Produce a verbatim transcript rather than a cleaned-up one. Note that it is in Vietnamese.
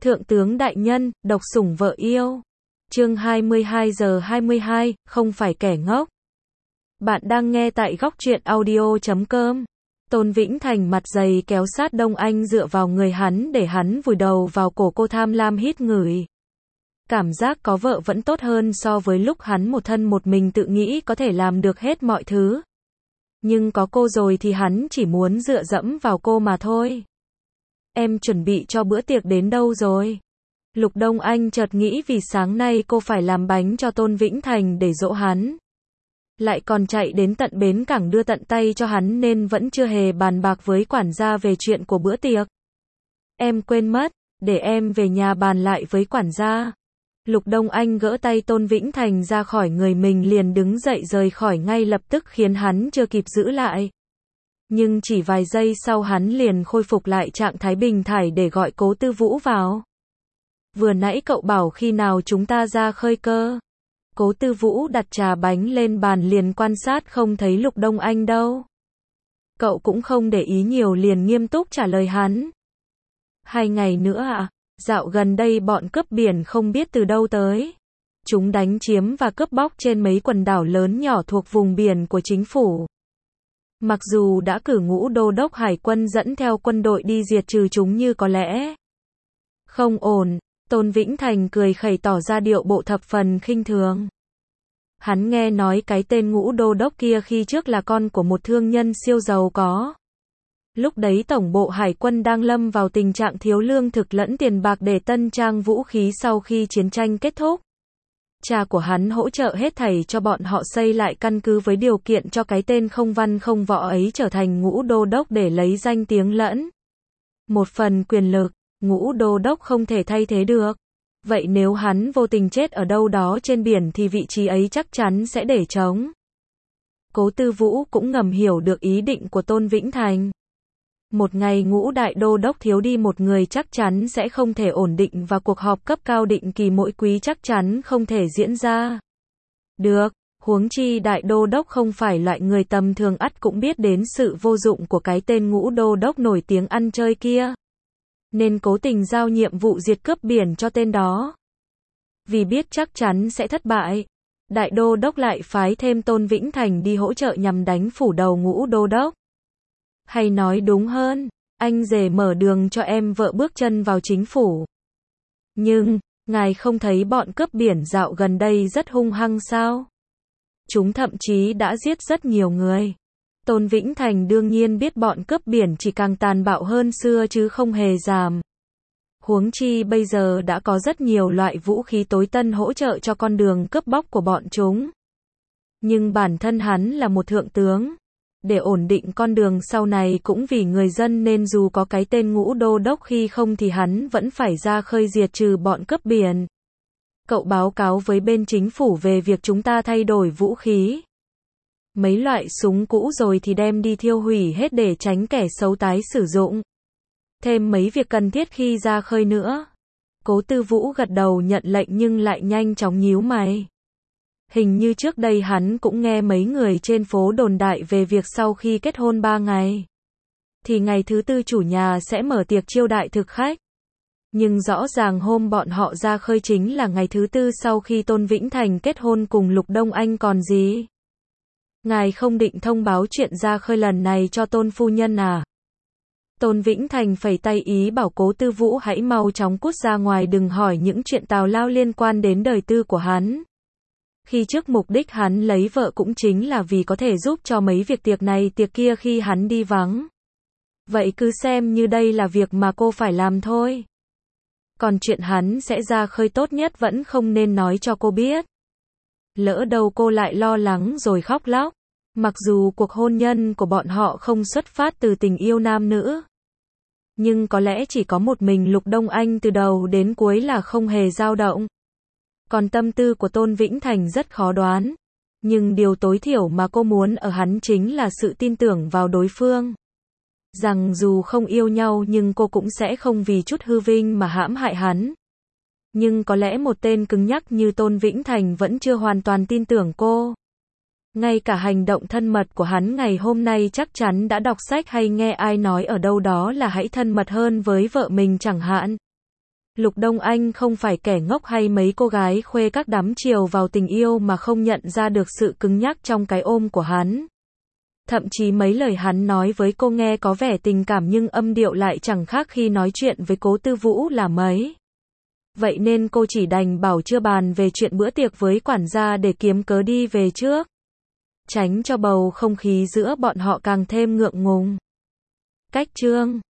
Thượng tướng đại nhân, độc sủng vợ yêu. Chương hai mươi hai giờ hai mươi hai, không phải kẻ ngốc. Bạn đang nghe tại góc truyện audio chấm com. Tôn Vĩnh Thành mặt dày kéo sát Đông Anh dựa vào người hắn để hắn vùi đầu vào cổ cô, tham lam hít ngửi. Cảm giác có vợ vẫn tốt hơn so với lúc hắn một thân một mình tự nghĩ có thể làm được hết mọi thứ. Nhưng có cô rồi thì hắn chỉ muốn dựa dẫm vào cô mà thôi. Em chuẩn bị cho bữa tiệc đến đâu rồi? Lục Đông Anh chợt nghĩ vì sáng nay cô phải làm bánh cho Tôn Vĩnh Thành để dỗ hắn. Lại còn chạy đến tận bến cảng đưa tận tay cho hắn nên vẫn chưa hề bàn bạc với quản gia về chuyện của bữa tiệc. Em quên mất, để em về nhà bàn lại với quản gia. Lục Đông Anh gỡ tay Tôn Vĩnh Thành ra khỏi người mình liền đứng dậy rời khỏi ngay lập tức khiến hắn chưa kịp giữ lại. Nhưng chỉ vài giây sau hắn liền khôi phục lại trạng thái bình thản để gọi Cố Tư Vũ vào. Vừa nãy cậu bảo khi nào chúng ta ra khơi cơ? Cố Tư Vũ đặt trà bánh lên bàn liền quan sát không thấy Lục Đông Anh đâu. Cậu cũng không để ý nhiều liền nghiêm túc trả lời hắn. Hai ngày nữa à? Dạo gần đây bọn cướp biển không biết từ đâu tới. Chúng đánh chiếm và cướp bóc trên mấy quần đảo lớn nhỏ thuộc vùng biển của chính phủ. Mặc dù đã cử ngũ đô đốc hải quân dẫn theo quân đội đi diệt trừ chúng nhưng có lẽ không ổn. Tôn Vĩnh Thành cười khẩy tỏ ra điệu bộ thập phần khinh thường. Hắn nghe nói cái tên ngũ đô đốc kia khi trước là con của một thương nhân siêu giàu có. Lúc đấy tổng bộ hải quân đang lâm vào tình trạng thiếu lương thực lẫn tiền bạc để tân trang vũ khí sau khi chiến tranh kết thúc. Cha của hắn hỗ trợ hết thảy cho bọn họ xây lại căn cứ với điều kiện cho cái tên không văn không võ ấy trở thành ngũ đô đốc để lấy danh tiếng lẫn một phần quyền lực. Ngũ đô đốc không thể thay thế được. Vậy nếu hắn vô tình chết ở đâu đó trên biển thì vị trí ấy chắc chắn sẽ để trống. Cố Tư Vũ cũng ngầm hiểu được ý định của Tôn Vĩnh Thành. Một ngày ngũ đại đô đốc thiếu đi một người chắc chắn sẽ không thể ổn định và cuộc họp cấp cao định kỳ mỗi quý chắc chắn không thể diễn ra được. Huống chi đại đô đốc không phải loại người tầm thường, ắt cũng biết đến sự vô dụng của cái tên ngũ đô đốc nổi tiếng ăn chơi kia. Nên cố tình giao nhiệm vụ diệt cướp biển cho tên đó. Vì biết chắc chắn sẽ thất bại, đại đô đốc lại phái thêm Tôn Vĩnh Thành đi hỗ trợ nhằm đánh phủ đầu ngũ đô đốc. Hay nói đúng hơn, anh rể mở đường cho em vợ bước chân vào chính phủ. Nhưng, ngài không thấy bọn cướp biển dạo gần đây rất hung hăng sao? Chúng thậm chí đã giết rất nhiều người. Tôn Vĩnh Thành đương nhiên biết bọn cướp biển chỉ càng tàn bạo hơn xưa chứ không hề giảm. Huống chi bây giờ đã có rất nhiều loại vũ khí tối tân hỗ trợ cho con đường cướp bóc của bọn chúng. Nhưng bản thân hắn là một thượng tướng. Để ổn định con đường sau này cũng vì người dân nên dù có cái tên ngũ đô đốc khi không thì hắn vẫn phải ra khơi diệt trừ bọn cướp biển. Cậu báo cáo với bên chính phủ về việc chúng ta thay đổi vũ khí. Mấy loại súng cũ rồi thì đem đi thiêu hủy hết để tránh kẻ xấu tái sử dụng. Thêm mấy việc cần thiết khi ra khơi nữa. Cố Tư Vũ gật đầu nhận lệnh nhưng lại nhanh chóng nhíu mày. Hình như trước đây hắn cũng nghe mấy người trên phố đồn đại về việc sau khi kết hôn ba ngày thì ngày thứ tư chủ nhà sẽ mở tiệc chiêu đại thực khách. Nhưng rõ ràng hôm bọn họ ra khơi chính là ngày thứ tư sau khi Tôn Vĩnh Thành kết hôn cùng Lục Đông Anh còn gì. Ngài không định thông báo chuyện ra khơi lần này cho Tôn phu nhân à? Tôn Vĩnh Thành phẩy tay ý bảo Cố Tư Vũ hãy mau chóng cút ra ngoài, đừng hỏi những chuyện tào lao liên quan đến đời tư của hắn. Khi trước mục đích hắn lấy vợ cũng chính là vì có thể giúp cho mấy việc tiệc này tiệc kia khi hắn đi vắng. Vậy cứ xem như đây là việc mà cô phải làm thôi. Còn chuyện hắn sẽ ra khơi tốt nhất vẫn không nên nói cho cô biết. Lỡ đâu cô lại lo lắng rồi khóc lóc. Mặc dù cuộc hôn nhân của bọn họ không xuất phát từ tình yêu nam nữ. Nhưng có lẽ chỉ có một mình Lục Đông Anh từ đầu đến cuối là không hề dao động. Còn tâm tư của Tôn Vĩnh Thành rất khó đoán. Nhưng điều tối thiểu mà cô muốn ở hắn chính là sự tin tưởng vào đối phương. Rằng dù không yêu nhau nhưng cô cũng sẽ không vì chút hư vinh mà hãm hại hắn. Nhưng có lẽ một tên cứng nhắc như Tôn Vĩnh Thành vẫn chưa hoàn toàn tin tưởng cô. Ngay cả hành động thân mật của hắn ngày hôm nay chắc chắn đã đọc sách hay nghe ai nói ở đâu đó là hãy thân mật hơn với vợ mình chẳng hạn. Lục Đông Anh không phải kẻ ngốc hay mấy cô gái khuê các đắm chiều vào tình yêu mà không nhận ra được sự cứng nhắc trong cái ôm của hắn. Thậm chí mấy lời hắn nói với cô nghe có vẻ tình cảm nhưng âm điệu lại chẳng khác khi nói chuyện với Cố Tư Vũ là mấy. Vậy nên cô chỉ đành bảo chưa bàn về chuyện bữa tiệc với quản gia để kiếm cớ đi về trước. Tránh cho bầu không khí giữa bọn họ càng thêm ngượng ngùng. Cách chương